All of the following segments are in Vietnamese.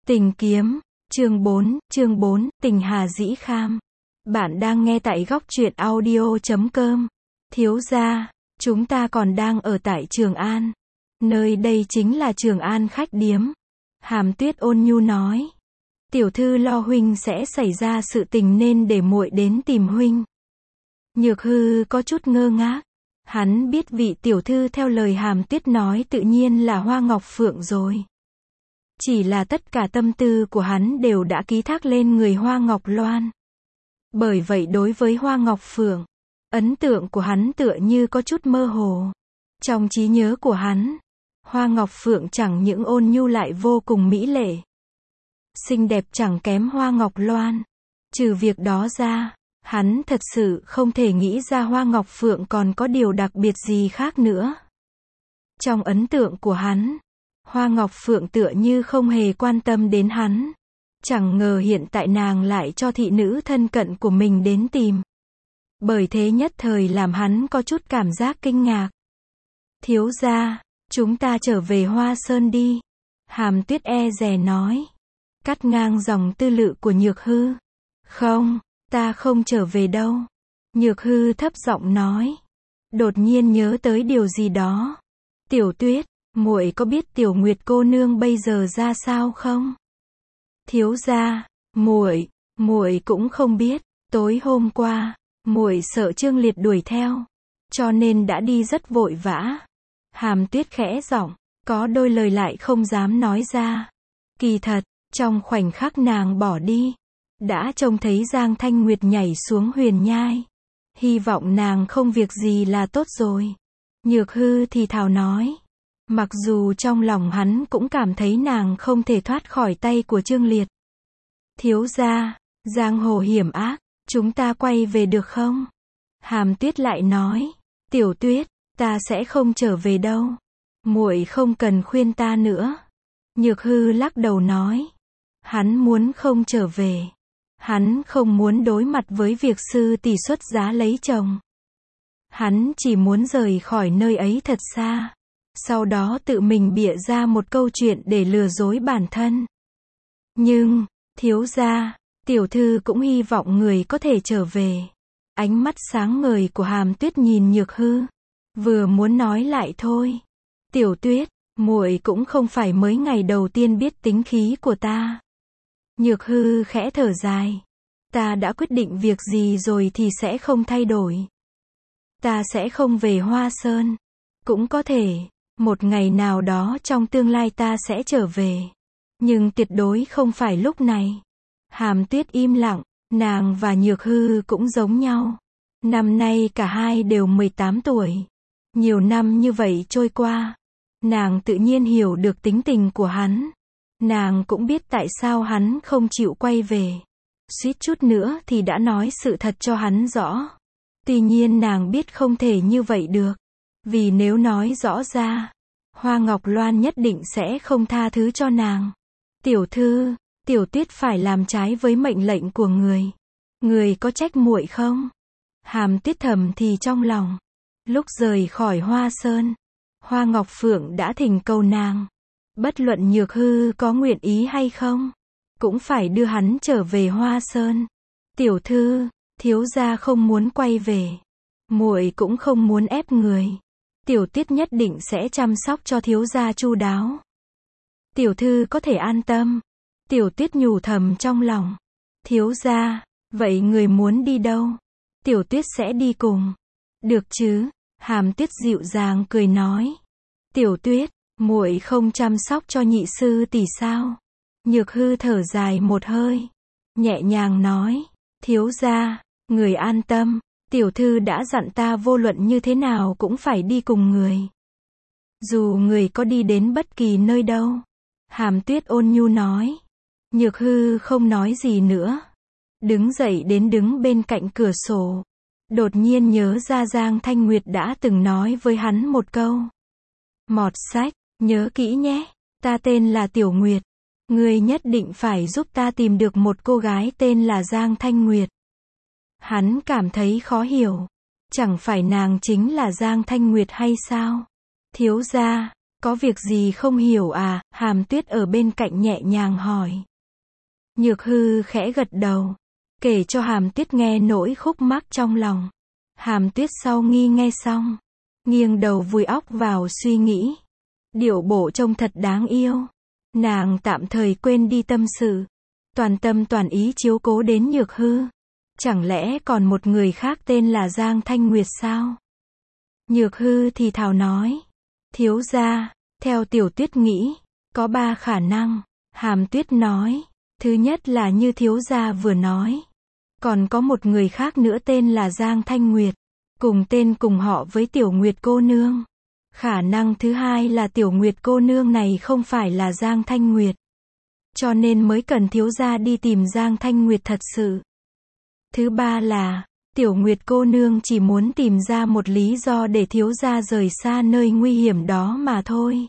Tình kiếm, chương 4, tình Hà Dĩ Kham. Bạn đang nghe tại góc truyện audio.com. Thiếu gia, chúng ta còn đang ở tại Trường An. Nơi đây chính là Trường An khách điếm. Hàm Tuyết ôn nhu nói. Tiểu thư lo huynh sẽ xảy ra sự tình nên để muội đến tìm huynh. Nhược Hư có chút ngơ ngác. Hắn biết vị tiểu thư theo lời Hàm Tuyết nói tự nhiên là Hoa Ngọc Phượng rồi. Chỉ là tất cả tâm tư của hắn đều đã ký thác lên người Hoa Ngọc Loan. Bởi vậy đối với Hoa Ngọc Phượng, ấn tượng của hắn tựa như có chút mơ hồ. Trong trí nhớ của hắn, Hoa Ngọc Phượng chẳng những ôn nhu lại vô cùng mỹ lệ. Xinh đẹp chẳng kém Hoa Ngọc Loan. Trừ việc đó ra, hắn thật sự không thể nghĩ ra Hoa Ngọc Phượng còn có điều đặc biệt gì khác nữa. Trong ấn tượng của hắn, Hoa Ngọc Phượng tựa như không hề quan tâm đến hắn. Chẳng ngờ hiện tại nàng lại cho thị nữ thân cận của mình đến tìm. Bởi thế nhất thời làm hắn có chút cảm giác kinh ngạc. Thiếu gia, chúng ta trở về Hoa Sơn đi. Hàm Tuyết e dè nói. Cắt ngang dòng tư lự của Nhược Hư. Không, ta không trở về đâu. Nhược Hư thấp giọng nói. Đột nhiên nhớ tới điều gì đó. Tiểu Tuyết, muội có biết Tiểu Nguyệt cô nương bây giờ ra sao không? Thiếu gia, muội cũng không biết. Tối hôm qua, muội sợ Trương Liệt đuổi theo, cho nên đã đi rất vội vã. Hàm Tuyết khẽ giọng, có đôi lời lại không dám nói ra. Kỳ thật, trong khoảnh khắc nàng bỏ đi, đã trông thấy Giang Thanh Nguyệt nhảy xuống huyền nhai. Hy vọng nàng không việc gì là tốt rồi. Nhược Hư thì thào nói. Mặc dù trong lòng hắn cũng cảm thấy nàng không thể thoát khỏi tay của Trương Liệt. Thiếu gia, giang hồ hiểm ác, chúng ta quay về được không? Hàm Tuyết lại nói. Tiểu Tuyết, ta sẽ không trở về đâu. Muội không cần khuyên ta nữa. Nhược Hư lắc đầu nói. Hắn muốn không trở về. Hắn không muốn đối mặt với việc sư tỷ xuất giá lấy chồng. Hắn chỉ muốn rời khỏi nơi ấy thật xa. Sau đó tự mình bịa ra một câu chuyện để lừa dối bản thân. Nhưng, thiếu gia, tiểu thư cũng hy vọng người có thể trở về. Ánh mắt sáng ngời của Hàm Tuyết nhìn Nhược Hư. Vừa muốn nói lại thôi. Tiểu Tuyết, muội cũng không phải mới ngày đầu tiên biết tính khí của ta. Nhược Hư khẽ thở dài. Ta đã quyết định việc gì rồi thì sẽ không thay đổi. Ta sẽ không về Hoa Sơn. Cũng có thể, một ngày nào đó trong tương lai ta sẽ trở về. Nhưng tuyệt đối không phải lúc này. Hàm Tuyết im lặng, nàng và Nhược Hư cũng giống nhau. Năm nay cả hai đều 18 tuổi. Nhiều năm như vậy trôi qua, nàng tự nhiên hiểu được tính tình của hắn. Nàng cũng biết tại sao hắn không chịu quay về. Suýt chút nữa thì đã nói sự thật cho hắn rõ. Tuy nhiên nàng biết không thể như vậy được. Vì nếu nói rõ ra, Hoa Ngọc Loan nhất định sẽ không tha thứ cho nàng. Tiểu thư, Tiểu Tuyết phải làm trái với mệnh lệnh của người. Người có trách muội không? Hàm Tuyết thầm thì trong lòng. Lúc rời khỏi Hoa Sơn, Hoa Ngọc Phượng đã thỉnh cầu nàng. Bất luận Nhược Hư có nguyện ý hay không, cũng phải đưa hắn trở về Hoa Sơn. Tiểu thư, thiếu gia không muốn quay về. Muội cũng không muốn ép người. Tiểu Tuyết nhất định sẽ chăm sóc cho thiếu gia chu đáo. Tiểu thư có thể an tâm. Tiểu Tuyết nhủ thầm trong lòng. Thiếu gia, vậy người muốn đi đâu? Tiểu Tuyết sẽ đi cùng. Được chứ? Hàm Tuyết dịu dàng cười nói. Tiểu Tuyết, muội không chăm sóc cho nhị sư tỷ sao? Nhược Hư thở dài một hơi, nhẹ nhàng nói. Thiếu gia, người an tâm. Tiểu thư đã dặn ta vô luận như thế nào cũng phải đi cùng người. Dù người có đi đến bất kỳ nơi đâu. Hàm Tuyết ôn nhu nói. Nhược Hư không nói gì nữa. Đứng dậy đến đứng bên cạnh cửa sổ. Đột nhiên nhớ ra Giang Thanh Nguyệt đã từng nói với hắn một câu. Mọt sách, nhớ kỹ nhé. Ta tên là Tiểu Nguyệt. Ngươi nhất định phải giúp ta tìm được một cô gái tên là Giang Thanh Nguyệt. Hắn cảm thấy khó hiểu. Chẳng phải nàng chính là Giang Thanh Nguyệt hay sao? Thiếu gia, Có việc gì không hiểu à? Hàm Tuyết ở bên cạnh nhẹ nhàng hỏi. Nhược Hư khẽ gật đầu, kể cho Hàm Tuyết nghe nỗi khúc mắc trong lòng. Hàm Tuyết sau nghe xong, nghiêng đầu vùi óc vào suy nghĩ. Điệu bộ trông thật đáng yêu. Nàng tạm thời quên đi tâm sự, toàn tâm toàn ý chiếu cố đến Nhược Hư. Chẳng lẽ còn một người khác tên là Giang Thanh Nguyệt sao? Nhược Hư thì thào nói. Thiếu gia, theo Tiểu Tuyết nghĩ, có 3 khả năng. Hàm Tuyết nói. Thứ nhất là như thiếu gia vừa nói. Còn có một người khác nữa tên là Giang Thanh Nguyệt, cùng tên cùng họ với Tiểu Nguyệt cô nương. Khả năng thứ hai là Tiểu Nguyệt cô nương này không phải là Giang Thanh Nguyệt, cho nên mới cần thiếu gia đi tìm Giang Thanh Nguyệt thật sự. Thứ ba là, Tiểu Nguyệt cô nương chỉ muốn tìm ra một lý do để thiếu gia rời xa nơi nguy hiểm đó mà thôi.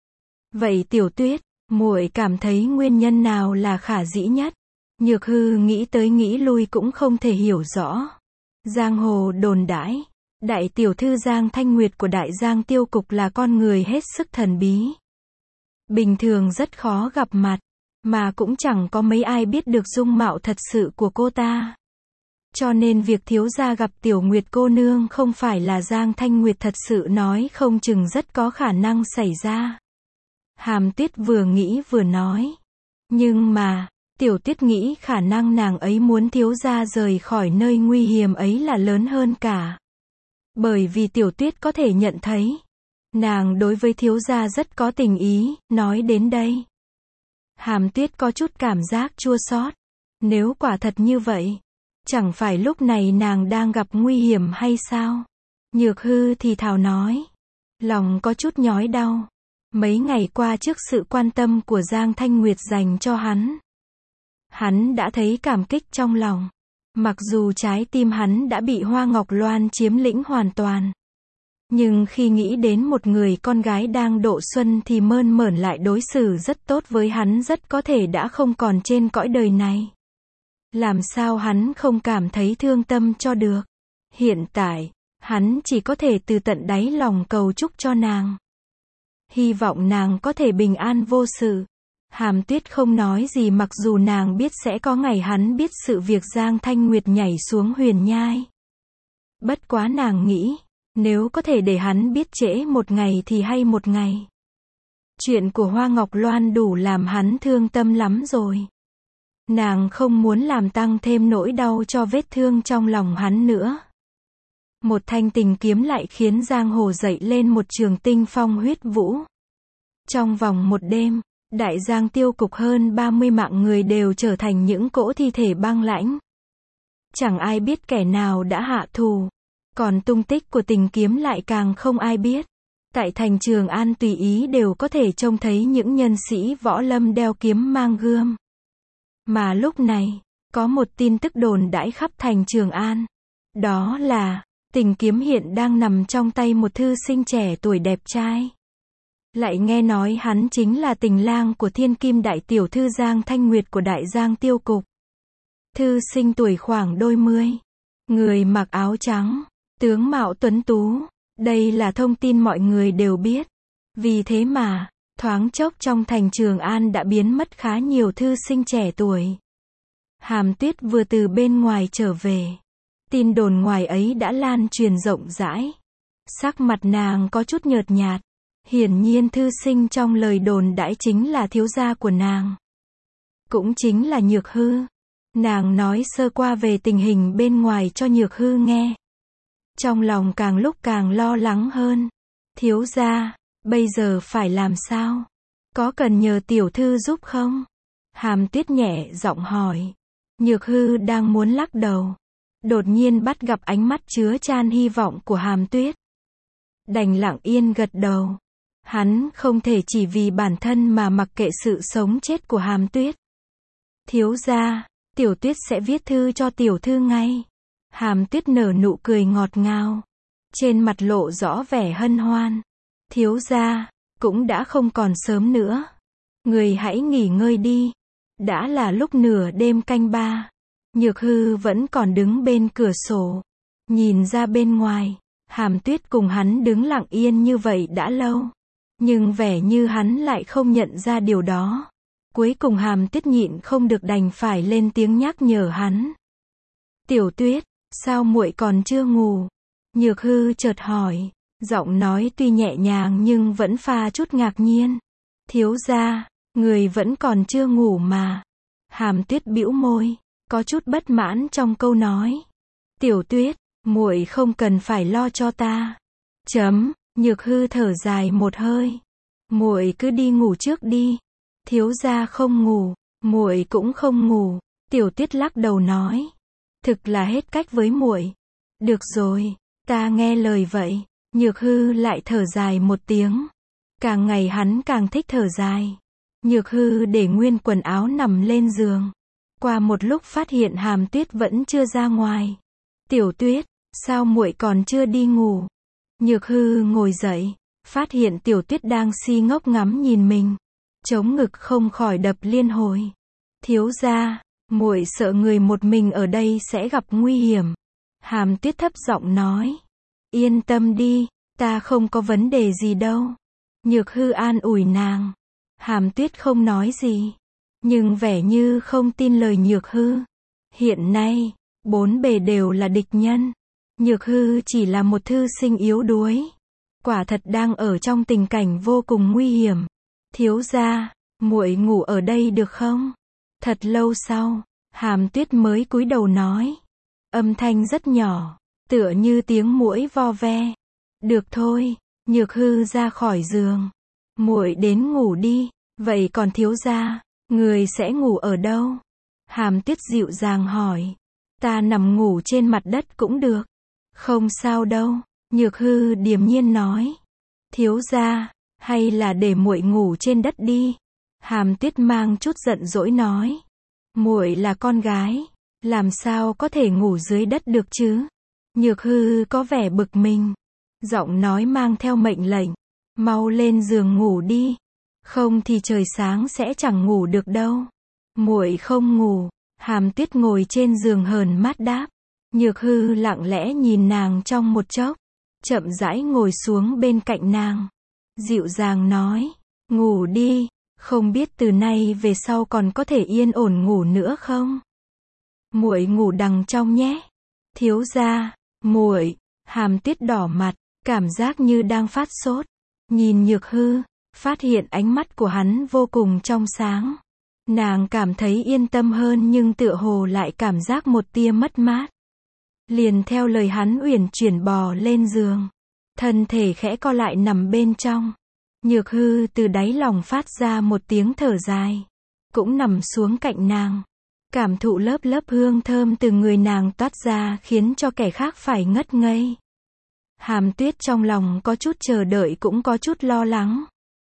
Vậy Tiểu Tuyết, muội cảm thấy nguyên nhân nào là khả dĩ nhất? Nhược Hư nghĩ tới nghĩ lui cũng không thể hiểu rõ. Giang hồ đồn đãi, đại tiểu thư Giang Thanh Nguyệt của Đại Giang Tiêu Cục là con người hết sức thần bí. Bình thường rất khó gặp mặt, mà cũng chẳng có mấy ai biết được dung mạo thật sự của cô ta. Cho nên việc thiếu gia gặp Tiểu Nguyệt cô nương không phải là Giang Thanh Nguyệt thật sự nói không chừng rất có khả năng xảy ra. Hàm Tuyết vừa nghĩ vừa nói. Nhưng mà, Tiểu Tuyết nghĩ khả năng nàng ấy muốn thiếu gia rời khỏi nơi nguy hiểm ấy là lớn hơn cả. Bởi vì Tiểu Tuyết có thể nhận thấy, nàng đối với thiếu gia rất có tình ý. Nói đến đây, Hàm Tuyết có chút cảm giác chua xót. Nếu quả thật như vậy, chẳng phải lúc này nàng đang gặp nguy hiểm hay sao? Nhược Hư thì thào nói. Lòng có chút nhói đau. Mấy ngày qua trước sự quan tâm của Giang Thanh Nguyệt dành cho hắn đã thấy cảm kích trong lòng. Mặc dù trái tim hắn đã bị Hoa Ngọc Loan chiếm lĩnh hoàn toàn, nhưng khi nghĩ đến một người con gái đang độ xuân thì mơn mởn lại đối xử rất tốt với hắn rất có thể đã không còn trên cõi đời này. Làm sao hắn không cảm thấy thương tâm cho được? Hiện tại, hắn chỉ có thể từ tận đáy lòng cầu chúc cho nàng. Hy vọng nàng có thể bình an vô sự. Hàm Tuyết không nói gì mặc dù nàng biết sẽ có ngày hắn biết sự việc Giang Thanh Nguyệt nhảy xuống huyền nhai. Bất quá nàng nghĩ, nếu có thể để hắn biết trễ một ngày thì hay một ngày. Chuyện của Hoa Ngọc Loan đủ làm hắn thương tâm lắm rồi. Nàng không muốn làm tăng thêm nỗi đau cho vết thương trong lòng hắn nữa. Một thanh tình kiếm lại khiến giang hồ dậy lên một trường tinh phong huyết vũ. Trong vòng một đêm, Đại Giang Tiêu Cục hơn 30 mạng người đều trở thành những cỗ thi thể băng lãnh. Chẳng ai biết kẻ nào đã hạ thù, còn tung tích của tình kiếm lại càng không ai biết. Tại thành Trường An tùy ý đều có thể trông thấy những nhân sĩ võ lâm đeo kiếm mang gươm. Mà lúc này, có một tin tức đồn đãi khắp thành Trường An. Đó là, tình kiếm hiện đang nằm trong tay một thư sinh trẻ tuổi đẹp trai. Lại nghe nói hắn chính là tình lang của thiên kim đại tiểu thư Giang Thanh Nguyệt của Đại Giang Tiêu Cục. Thư sinh tuổi khoảng đôi mươi, người mặc áo trắng, tướng mạo tuấn tú. Đây là thông tin mọi người đều biết. Vì thế mà, thoáng chốc trong thành Trường An đã biến mất khá nhiều thư sinh trẻ tuổi. Hàm Tuyết vừa từ bên ngoài trở về. Tin đồn ngoài ấy đã lan truyền rộng rãi. Sắc mặt nàng có chút nhợt nhạt. Hiển nhiên thư sinh trong lời đồn đãi chính là thiếu gia của nàng. Cũng chính là Nhược Hư. Nàng nói sơ qua về tình hình bên ngoài cho Nhược Hư nghe. Trong lòng càng lúc càng lo lắng hơn. Thiếu gia, bây giờ phải làm sao? Có cần nhờ tiểu thư giúp không? Hàm Tuyết nhẹ giọng hỏi. Nhược Hư đang muốn lắc đầu. Đột nhiên bắt gặp ánh mắt chứa chan hy vọng của Hàm Tuyết. Đành lặng yên gật đầu. Hắn không thể chỉ vì bản thân mà mặc kệ sự sống chết của Hàm Tuyết. Thiếu gia, tiểu Tuyết sẽ viết thư cho tiểu thư ngay. Hàm Tuyết nở nụ cười ngọt ngào. Trên mặt lộ rõ vẻ hân hoan. Thiếu gia, cũng đã không còn sớm nữa. Người hãy nghỉ ngơi đi. Đã là lúc nửa đêm canh ba. Nhược Hư vẫn còn đứng bên cửa sổ. Nhìn ra bên ngoài, Hàm Tuyết cùng hắn đứng lặng yên như vậy đã lâu. Nhưng vẻ như hắn lại không nhận ra điều đó. Cuối cùng Hàm Tuyết nhịn không được đành phải lên tiếng nhắc nhở hắn. Tiểu Tuyết, sao muội còn chưa ngủ? Nhược Hư chợt hỏi, giọng nói tuy nhẹ nhàng nhưng vẫn pha chút ngạc nhiên. Thiếu gia, người vẫn còn chưa ngủ mà. Hàm Tuyết bĩu môi, có chút bất mãn trong câu nói. Tiểu Tuyết, muội không cần phải lo cho ta. Nhược Hư thở dài một hơi. Muội cứ đi ngủ trước đi. Thiếu gia không ngủ, muội cũng không ngủ. Tiểu Tuyết lắc đầu nói. Thực là hết cách với muội. Được rồi, ta nghe lời vậy. Nhược Hư lại thở dài một tiếng. Càng ngày hắn càng thích thở dài. Nhược Hư để nguyên quần áo nằm lên giường. Qua một lúc phát hiện Hàm Tuyết vẫn chưa ra ngoài. Tiểu Tuyết, sao muội còn chưa đi ngủ? Nhược Hư ngồi dậy, phát hiện Tiểu Tuyết đang si ngốc ngắm nhìn mình. Chống ngực không khỏi đập liên hồi. Thiếu gia, muội sợ người một mình ở đây sẽ gặp nguy hiểm. Hàm Tuyết thấp giọng nói. Yên tâm đi, ta không có vấn đề gì đâu. Nhược Hư an ủi nàng. Hàm Tuyết không nói gì, nhưng vẻ như không tin lời Nhược Hư. Hiện nay, bốn bề đều là địch nhân. Nhược Hư chỉ là một thư sinh yếu đuối. Quả thật đang ở trong tình cảnh vô cùng nguy hiểm. Thiếu gia, muội ngủ ở đây được không? Thật lâu sau, Hàm Tuyết mới cúi đầu nói. Âm thanh rất nhỏ, tựa như tiếng muỗi vo ve. Được thôi, Nhược Hư ra khỏi giường. Muội đến ngủ đi, vậy còn thiếu gia, người sẽ ngủ ở đâu? Hàm Tuyết dịu dàng hỏi. Ta nằm ngủ trên mặt đất cũng được. Không sao đâu, Nhược Hư điềm nhiên nói. Thiếu gia, hay là để muội ngủ trên đất đi. Hàm Tuyết mang chút giận dỗi nói. Muội là con gái, làm sao có thể ngủ dưới đất được chứ? Nhược Hư có vẻ bực mình. Giọng nói mang theo mệnh lệnh. Mau lên giường ngủ đi. Không thì trời sáng sẽ chẳng ngủ được đâu. Muội không ngủ. Hàm Tuyết ngồi trên giường hờn mát đáp. Nhược Hư lặng lẽ nhìn nàng trong một chốc. Chậm rãi ngồi xuống bên cạnh nàng. Dịu dàng nói. Ngủ đi. Không biết từ nay về sau còn có thể yên ổn ngủ nữa không? Muội ngủ đằng trong nhé. Thiếu gia, muội. Hàm Tuyết đỏ mặt, cảm giác như đang phát sốt. Nhìn Nhược Hư, phát hiện ánh mắt của hắn vô cùng trong sáng. Nàng cảm thấy yên tâm hơn nhưng tựa hồ lại cảm giác một tia mất mát. Liền theo lời hắn uyển chuyển bò lên giường. Thân thể khẽ co lại nằm bên trong. Nhược Hư từ đáy lòng phát ra một tiếng thở dài. Cũng nằm xuống cạnh nàng. Cảm thụ lớp lớp hương thơm từ người nàng toát ra khiến cho kẻ khác phải ngất ngây. Hàm Tuyết trong lòng có chút chờ đợi cũng có chút lo lắng.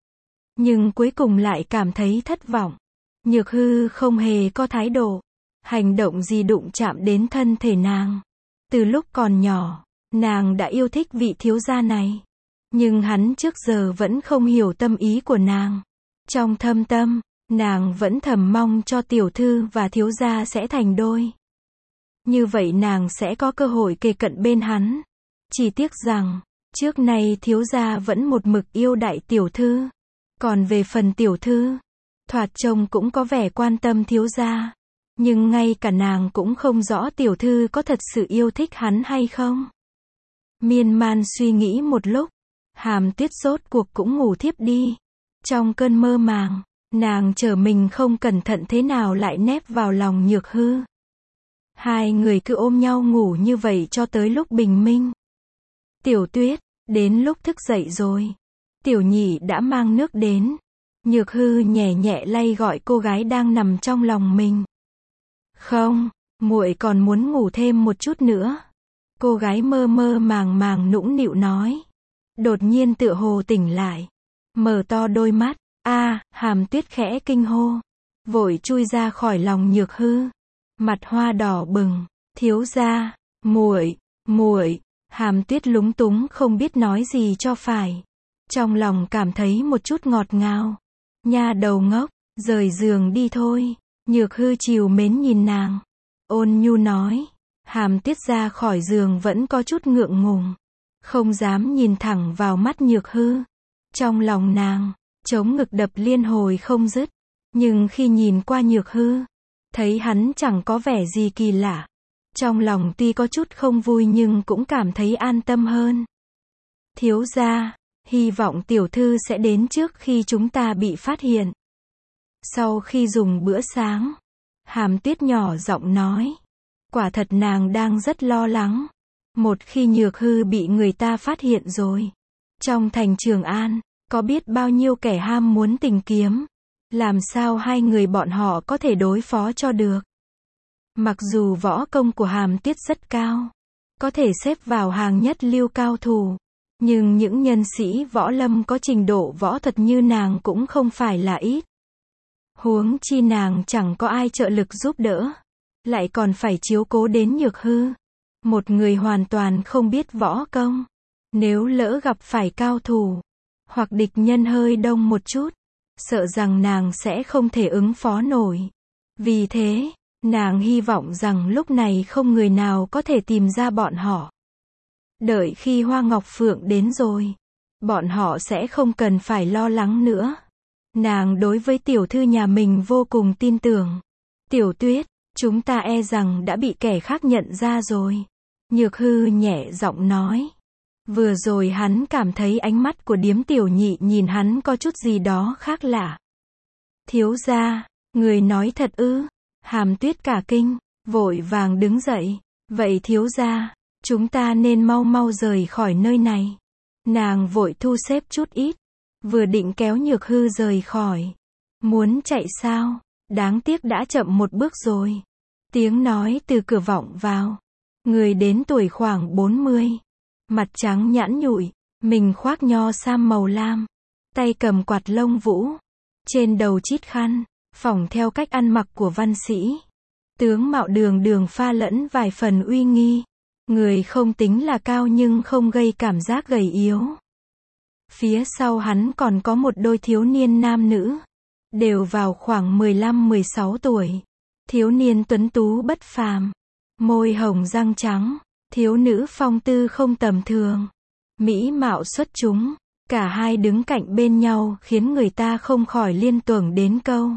Nhưng cuối cùng lại cảm thấy thất vọng. Nhược Hư không hề có thái độ, hành động gì đụng chạm đến thân thể nàng. Từ lúc còn nhỏ, nàng đã yêu thích vị thiếu gia này. Nhưng hắn trước giờ vẫn không hiểu tâm ý của nàng. Trong thâm tâm, nàng vẫn thầm mong cho tiểu thư và thiếu gia sẽ thành đôi. Như vậy nàng sẽ có cơ hội kề cận bên hắn. Chỉ tiếc rằng, trước nay thiếu gia vẫn một mực yêu đại tiểu thư. Còn về phần tiểu thư, thoạt trông cũng có vẻ quan tâm thiếu gia. Nhưng ngay cả nàng cũng không rõ tiểu thư có thật sự yêu thích hắn hay không. Miên man suy nghĩ một lúc, Hàm Tuyết rốt cuộc cũng ngủ thiếp đi. Trong cơn mơ màng, nàng trở mình không cẩn thận thế nào lại nép vào lòng Nhược Hư. Hai người cứ ôm nhau ngủ như vậy cho tới lúc bình minh. Tiểu Tuyết, đến lúc thức dậy rồi. Tiểu Nhị đã mang nước đến. Nhược Hư nhẹ nhẹ lay gọi cô gái đang nằm trong lòng mình. Không, muội còn muốn ngủ thêm một chút nữa. Cô gái mơ mơ màng màng nũng nịu nói. Đột nhiên tựa hồ tỉnh lại. Mở to đôi mắt. Hàm Tuyết khẽ kinh hô. Vội chui ra khỏi lòng Nhược Hư. Mặt hoa đỏ bừng. Thiếu gia, muội. Hàm Tuyết lúng túng không biết nói gì cho phải. Trong lòng cảm thấy một chút ngọt ngào. Nha đầu ngốc, rời giường đi thôi. Nhược Hư trìu mến nhìn nàng. Ôn nhu nói. Hàm Tuyết ra khỏi giường vẫn có chút ngượng ngùng. Không dám nhìn thẳng vào mắt Nhược Hư. Trong lòng nàng, trống ngực đập liên hồi không dứt. Nhưng khi nhìn qua Nhược Hư, thấy hắn chẳng có vẻ gì kỳ lạ. Trong lòng tuy có chút không vui nhưng cũng cảm thấy an tâm hơn. Thiếu gia, hy vọng tiểu thư sẽ đến trước khi chúng ta bị phát hiện. Sau khi dùng bữa sáng, Hàm Tuyết nhỏ giọng nói. Quả thật nàng đang rất lo lắng. Một khi Nhược Hư bị người ta phát hiện rồi. Trong thành Trường An, có biết bao nhiêu kẻ ham muốn tình kiếm. Làm sao hai người bọn họ có thể đối phó cho được. Mặc dù võ công của Hàm Tuyết rất cao, có thể xếp vào hàng nhất lưu cao thủ. Nhưng những nhân sĩ võ lâm có trình độ võ thuật như nàng cũng không phải là ít. Huống chi nàng chẳng có ai trợ lực giúp đỡ. Lại còn phải chiếu cố đến Nhược Hư. Một người hoàn toàn không biết võ công. Nếu lỡ gặp phải cao thủ, hoặc địch nhân hơi đông một chút, sợ rằng nàng sẽ không thể ứng phó nổi. Vì thế, nàng hy vọng rằng lúc này không người nào có thể tìm ra bọn họ. Đợi khi Hoa Ngọc Phượng đến rồi, bọn họ sẽ không cần phải lo lắng nữa. Nàng đối với tiểu thư nhà mình vô cùng tin tưởng. Tiểu Tuyết, chúng ta e rằng đã bị kẻ khác nhận ra rồi. Nhược Hư nhẹ giọng nói. Vừa rồi hắn cảm thấy ánh mắt của Điếm Tiểu Nhị nhìn hắn có chút gì đó khác lạ. Thiếu gia, người nói thật ư? Hàm Tuyết cả kinh, vội vàng đứng dậy. Vậy thiếu gia, chúng ta nên mau mau rời khỏi nơi này. Nàng vội thu xếp chút ít, vừa định kéo Nhược Hư rời khỏi. Muốn chạy sao? Đáng tiếc đã chậm một bước rồi. Tiếng nói từ cửa vọng vào. Người đến tuổi khoảng 40. Mặt trắng nhẵn nhụi, mình khoác nho sam màu lam. Tay cầm quạt lông vũ. Trên đầu chít khăn, phỏng theo cách ăn mặc của văn sĩ. Tướng mạo đường đường pha lẫn vài phần uy nghi. Người không tính là cao nhưng không gây cảm giác gầy yếu. Phía sau hắn còn có một đôi thiếu niên nam nữ. Đều vào khoảng 15-16 tuổi. Thiếu niên tuấn tú bất phàm. Môi hồng răng trắng. Thiếu nữ phong tư không tầm thường. Mỹ mạo xuất chúng. Cả hai đứng cạnh bên nhau khiến người ta không khỏi liên tưởng đến câu.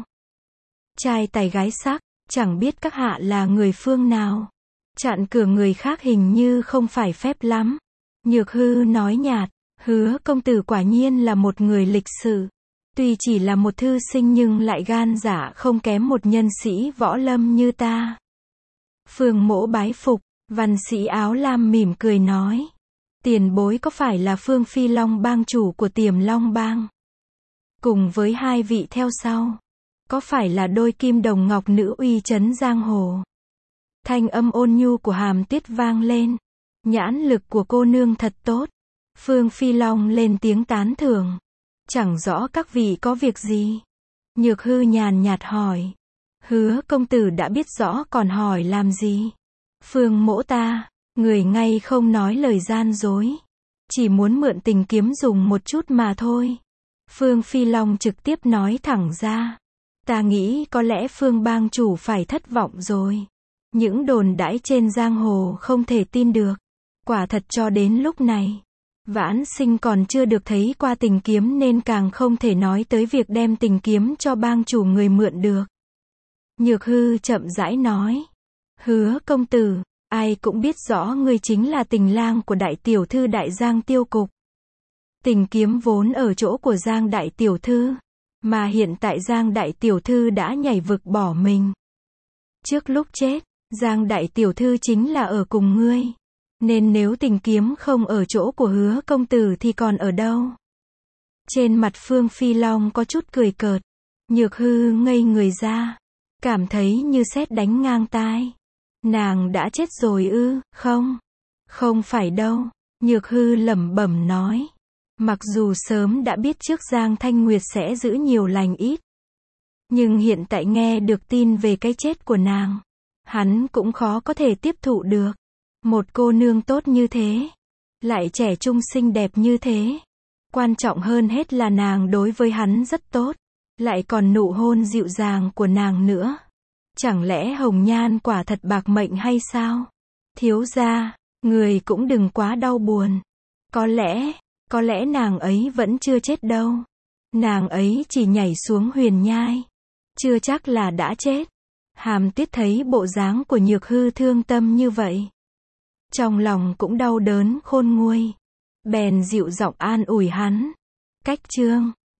Trai tài gái sắc, chẳng biết các hạ là người phương nào. Chặn cửa người khác hình như không phải phép lắm. Nhược Hư nói nhạt. Hứa công tử quả nhiên là một người lịch sự. Tuy chỉ là một thư sinh nhưng lại gan dạ không kém một nhân sĩ võ lâm như ta. Phương Mỗ bái phục. Văn sĩ áo lam mỉm cười nói. Tiền bối có phải là Phương Phi Long bang chủ của Tiềm Long bang? Cùng với hai vị theo sau. Có phải là đôi kim đồng ngọc nữ uy chấn giang hồ? Thanh âm ôn nhu của Hàm Tuyết vang lên. Nhãn lực của cô nương thật tốt. Phương Phi Long lên tiếng tán thưởng. Chẳng rõ các vị có việc gì? Nhược Hư nhàn nhạt hỏi. Hứa công tử đã biết rõ còn hỏi làm gì? Phương Mỗ ta, người ngay không nói lời gian dối. Chỉ muốn mượn tình kiếm dùng một chút mà thôi. Phương Phi Long trực tiếp nói thẳng ra. Ta nghĩ có lẽ Phương bang chủ phải thất vọng rồi. Những đồn đãi trên giang hồ không thể tin được. Quả thật cho đến lúc này, Vãn Sinh còn chưa được thấy qua tình kiếm nên càng không thể nói tới việc đem tình kiếm cho bang chủ người mượn được. Nhược Hư chậm rãi nói. Hứa công tử, ai cũng biết rõ ngươi chính là tình lang của đại tiểu thư Đại Giang Tiêu Cục. Tình kiếm vốn ở chỗ của Giang đại tiểu thư, mà hiện tại Giang đại tiểu thư đã nhảy vực bỏ mình. Trước lúc chết, Giang đại tiểu thư chính là ở cùng ngươi. Nên nếu tình kiếm không ở chỗ của Hứa công tử thì còn ở đâu? Trên mặt Phương Phi Long có chút cười cợt. Nhược Hư ngây người ra, cảm thấy như sét đánh ngang tai. Nàng đã chết rồi ư? Không, không phải đâu. Nhược Hư lẩm bẩm nói. Mặc dù sớm đã biết trước Giang Thanh Nguyệt sẽ giữ nhiều lành ít, nhưng hiện tại nghe được tin về cái chết của nàng, hắn cũng khó có thể tiếp thụ được. Một cô nương tốt như thế, lại trẻ trung xinh đẹp như thế. Quan trọng hơn hết là nàng đối với hắn rất tốt, lại còn nụ hôn dịu dàng của nàng nữa. Chẳng lẽ hồng nhan quả thật bạc mệnh hay sao? Thiếu gia, người cũng đừng quá đau buồn. Có lẽ, Có lẽ nàng ấy vẫn chưa chết đâu. Nàng ấy chỉ nhảy xuống huyền nhai. Chưa chắc là đã chết. Hàm Tuyết thấy bộ dáng của Nhược Hư thương tâm như vậy. Trong lòng cũng đau đớn khôn nguôi. Bèn dịu giọng an ủi hắn. Cách Chương